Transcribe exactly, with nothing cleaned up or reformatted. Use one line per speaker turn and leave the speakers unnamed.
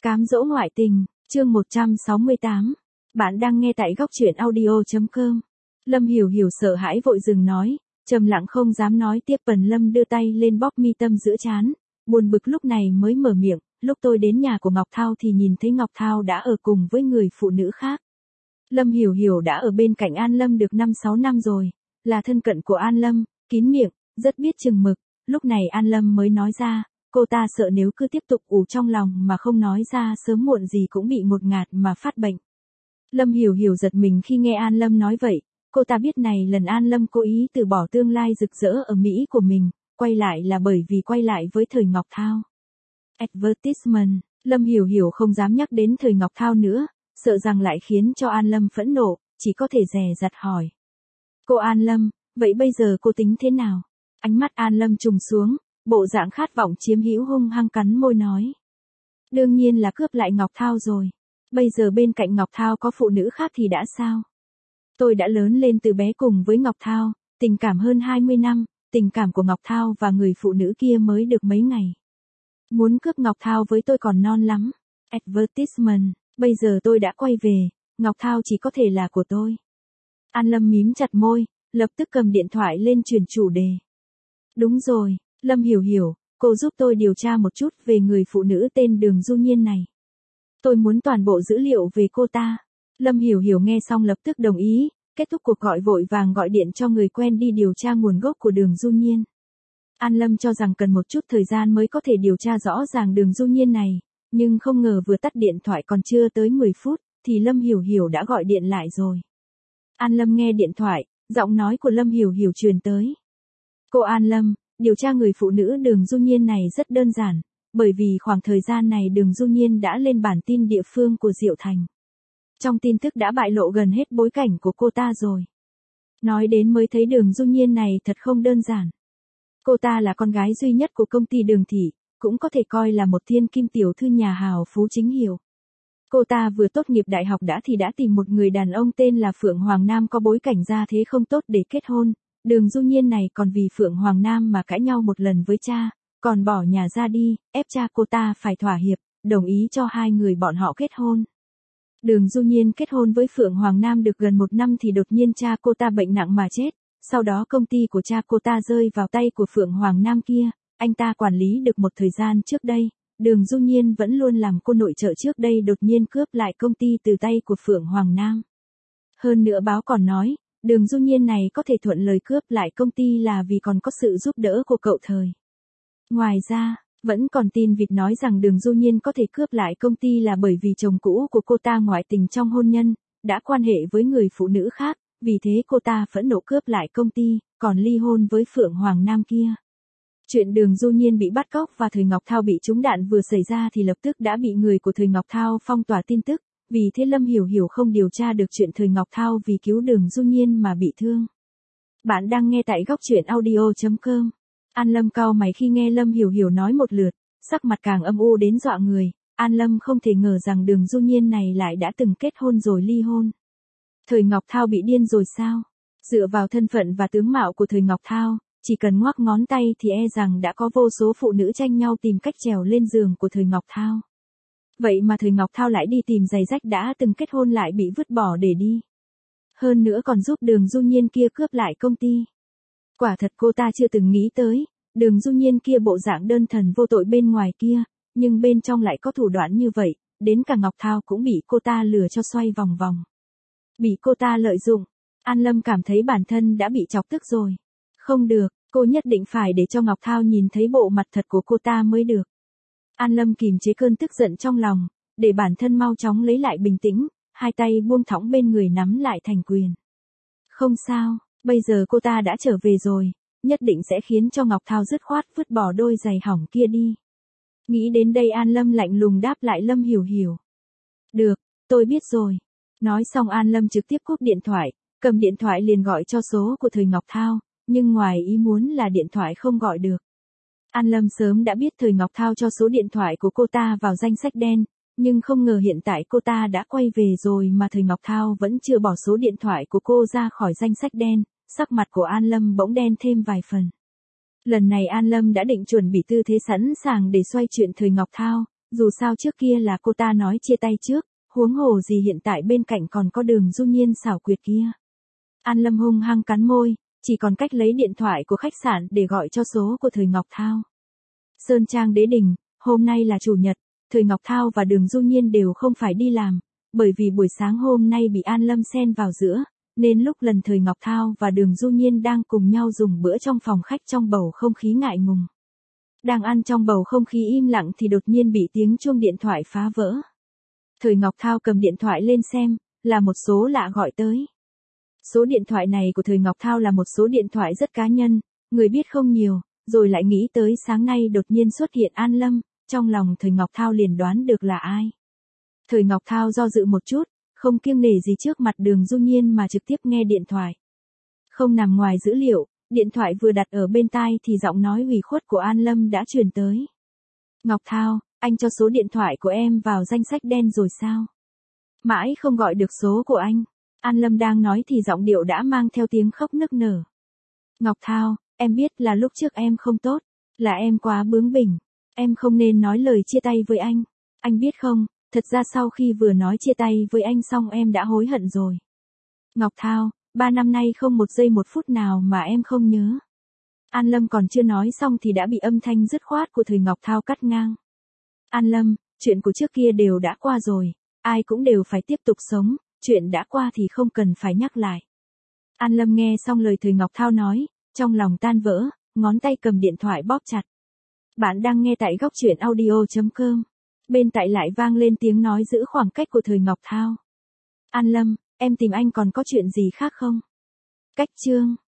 Cám dỗ ngoại tình, chương một trăm sáu mươi tám. Bạn đang nghe tại góc truyện audio chấm com. Lâm Hiểu Hiểu sợ hãi vội dừng nói, trầm lặng không dám nói tiếp. Bần Lâm đưa tay lên bóp mi tâm giữa trán, buồn bực lúc này mới mở miệng, lúc tôi đến nhà của Ngọc Thao thì nhìn thấy Ngọc Thao đã ở cùng với người phụ nữ khác. Lâm Hiểu Hiểu đã ở bên cạnh An Lâm được năm sáu năm rồi, là thân cận của An Lâm, kín miệng, rất biết chừng mực. Lúc này An Lâm mới nói ra, cô ta sợ nếu cứ tiếp tục ủ trong lòng mà không nói ra sớm muộn gì cũng bị ngột ngạt mà phát bệnh. Lâm Hiểu Hiểu giật mình khi nghe An Lâm nói vậy, cô ta biết này lần An Lâm cố ý từ bỏ tương lai rực rỡ ở Mỹ của mình, quay lại là bởi vì quay lại với thời Ngọc Thao. Advertisement, Lâm Hiểu Hiểu không dám nhắc đến thời Ngọc Thao nữa, sợ rằng lại khiến cho An Lâm phẫn nộ, chỉ có thể dè dặt hỏi. Cô An Lâm, vậy bây giờ cô tính thế nào? Ánh mắt An Lâm trùng xuống, bộ dạng khát vọng chiếm hữu hung hăng cắn môi nói. Đương nhiên là cướp lại Ngọc Thao rồi. Bây giờ bên cạnh Ngọc Thao có phụ nữ khác thì đã sao? Tôi đã lớn lên từ bé cùng với Ngọc Thao, tình cảm hơn hai mươi năm, tình cảm của Ngọc Thao và người phụ nữ kia mới được mấy ngày. Muốn cướp Ngọc Thao với tôi còn non lắm. Advertisement, bây giờ tôi đã quay về, Ngọc Thao chỉ có thể là của tôi. An Lâm mím chặt môi, lập tức cầm điện thoại lên truyền chủ đề. Đúng rồi, Lâm Hiểu Hiểu, cô giúp tôi điều tra một chút về người phụ nữ tên Đường Du Nhiên này. Tôi muốn toàn bộ dữ liệu về cô ta. Lâm Hiểu Hiểu nghe xong lập tức đồng ý, kết thúc cuộc gọi vội vàng gọi điện cho người quen đi điều tra nguồn gốc của Đường Du Nhiên. An Lâm cho rằng cần một chút thời gian mới có thể điều tra rõ ràng Đường Du Nhiên này, nhưng không ngờ vừa tắt điện thoại còn chưa tới mười phút, thì Lâm Hiểu Hiểu đã gọi điện lại rồi. An Lâm nghe điện thoại, giọng nói của Lâm Hiểu Hiểu truyền tới. Cô An Lâm, điều tra người phụ nữ Đường Du Nhiên này rất đơn giản, bởi vì khoảng thời gian này Đường Du Nhiên đã lên bản tin địa phương của Diệu Thành. Trong tin tức đã bại lộ gần hết bối cảnh của cô ta rồi. Nói đến mới thấy Đường Du Nhiên này thật không đơn giản. Cô ta là con gái duy nhất của công ty Đường Thị, cũng có thể coi là một thiên kim tiểu thư nhà hào phú chính hiệu. Cô ta vừa tốt nghiệp đại học đã thì đã tìm một người đàn ông tên là Phượng Hoàng Nam có bối cảnh gia thế không tốt để kết hôn. Đường Du Nhiên này còn vì Phượng Hoàng Nam mà cãi nhau một lần với cha, còn bỏ nhà ra đi, ép cha cô ta phải thỏa hiệp, đồng ý cho hai người bọn họ kết hôn. Đường Du Nhiên kết hôn với Phượng Hoàng Nam được gần một năm thì đột nhiên cha cô ta bệnh nặng mà chết, sau đó công ty của cha cô ta rơi vào tay của Phượng Hoàng Nam kia, anh ta quản lý được một thời gian trước đây, Đường Du Nhiên vẫn luôn làm cô nội trợ trước đây đột nhiên cướp lại công ty từ tay của Phượng Hoàng Nam. Hơn nữa báo còn nói, Đường Du Nhiên này có thể thuận lời cướp lại công ty là vì còn có sự giúp đỡ của cậu Thời. Ngoài ra, vẫn còn tin vịt nói rằng Đường Du Nhiên có thể cướp lại công ty là bởi vì chồng cũ của cô ta ngoại tình trong hôn nhân, đã quan hệ với người phụ nữ khác, vì thế cô ta phẫn nộ cướp lại công ty, còn ly hôn với Phượng Hoàng Nam kia. Chuyện Đường Du Nhiên bị bắt cóc và Thời Ngọc Thao bị trúng đạn vừa xảy ra thì lập tức đã bị người của Thời Ngọc Thao phong tỏa tin tức, vì thế Lâm Hiểu Hiểu không điều tra được chuyện Thời Ngọc Thao vì cứu Đường Du Nhiên mà bị thương. Bạn đang nghe tại góc truyện audio chấm com. An Lâm cau mày khi nghe Lâm Hiểu Hiểu nói một lượt, sắc mặt càng âm u đến dọa người. An Lâm không thể ngờ rằng Đường Du Nhiên này lại đã từng kết hôn rồi ly hôn. Thời Ngọc Thao bị điên rồi sao? Dựa vào thân phận và tướng mạo của Thời Ngọc Thao, chỉ cần ngoắc ngón tay thì e rằng đã có vô số phụ nữ tranh nhau tìm cách trèo lên giường của Thời Ngọc Thao. Vậy mà Thời Ngọc Thao lại đi tìm giày rách đã từng kết hôn lại bị vứt bỏ để đi. Hơn nữa còn giúp Đường Du Nhiên kia cướp lại công ty. Quả thật cô ta chưa từng nghĩ tới, Đường Du Nhiên kia bộ dạng đơn thuần vô tội bên ngoài kia, nhưng bên trong lại có thủ đoạn như vậy, đến cả Ngọc Thao cũng bị cô ta lừa cho xoay vòng vòng. Bị cô ta lợi dụng, An Lâm cảm thấy bản thân đã bị chọc tức rồi. Không được, cô nhất định phải để cho Ngọc Thao nhìn thấy bộ mặt thật của cô ta mới được. An Lâm kìm chế cơn tức giận trong lòng, để bản thân mau chóng lấy lại bình tĩnh, hai tay buông thõng bên người nắm lại thành quyền. Không sao, bây giờ cô ta đã trở về rồi, nhất định sẽ khiến cho Ngọc Thao dứt khoát vứt bỏ đôi giày hỏng kia đi. Nghĩ đến đây An Lâm lạnh lùng đáp lại Lâm Hiểu Hiểu. Được, tôi biết rồi. Nói xong An Lâm trực tiếp cúp điện thoại, cầm điện thoại liền gọi cho số của Thời Ngọc Thao, nhưng ngoài ý muốn là điện thoại không gọi được. An Lâm sớm đã biết Thời Ngọc Thao cho số điện thoại của cô ta vào danh sách đen, nhưng không ngờ hiện tại cô ta đã quay về rồi mà Thời Ngọc Thao vẫn chưa bỏ số điện thoại của cô ra khỏi danh sách đen, sắc mặt của An Lâm bỗng đen thêm vài phần. Lần này An Lâm đã định chuẩn bị tư thế sẵn sàng để xoay chuyện Thời Ngọc Thao, Dù sao trước kia là cô ta nói chia tay trước, huống hồ gì hiện tại bên cạnh còn có Đường Du Nhiên xảo quyệt kia. An Lâm hung hăng cắn môi, chỉ còn cách lấy điện thoại của khách sạn để gọi cho số của Thời Ngọc Thao. Sơn Trang Đế Đình, hôm nay là chủ nhật, Thời Ngọc Thao và Đường Du Nhiên đều không phải đi làm, bởi vì buổi sáng hôm nay bị An Lâm xen vào giữa, nên lúc lần Thời Ngọc Thao và Đường Du Nhiên đang cùng nhau dùng bữa trong phòng khách trong bầu không khí ngại ngùng. Đang ăn trong bầu không khí im lặng thì đột nhiên bị tiếng chuông điện thoại phá vỡ. Thời Ngọc Thao cầm điện thoại lên xem, là một số lạ gọi tới. Số điện thoại này của Thời Ngọc Thao là một số điện thoại rất cá nhân, người biết không nhiều, rồi lại nghĩ tới sáng nay đột nhiên xuất hiện An Lâm, trong lòng Thời Ngọc Thao liền đoán được là ai. Thời Ngọc Thao do dự một chút, không kiêng nể gì trước mặt Đường Du Nhiên mà trực tiếp nghe điện thoại. Không nằm ngoài dữ liệu, điện thoại vừa đặt ở bên tai thì giọng nói ủy khuất của An Lâm đã truyền tới. Ngọc Thao, anh cho số điện thoại của em vào danh sách đen rồi sao? Mãi không gọi được số của anh. An Lâm đang nói thì giọng điệu đã mang theo tiếng khóc nức nở. Ngọc Thao, em biết là lúc trước em không tốt, là em quá bướng bỉnh, em không nên nói lời chia tay với anh. Anh biết không, thật ra sau khi vừa nói chia tay với anh xong em đã hối hận rồi. Ngọc Thao, ba năm nay không một giây một phút nào mà em không nhớ. An Lâm còn chưa nói xong thì đã bị âm thanh dứt khoát của Thời Ngọc Thao cắt ngang. An Lâm, chuyện của trước kia đều đã qua rồi, ai cũng đều phải tiếp tục sống, chuyện đã qua thì không cần phải nhắc lại. An Lâm nghe xong lời Thời Ngọc Thao nói, trong lòng tan vỡ, ngón tay cầm điện thoại bóp chặt. Bạn đang nghe tại góc truyện audio chấm com. Bên tại lại vang lên tiếng nói giữ khoảng cách của Thời Ngọc Thao. An Lâm, em tìm anh còn có chuyện gì khác không? Cách chương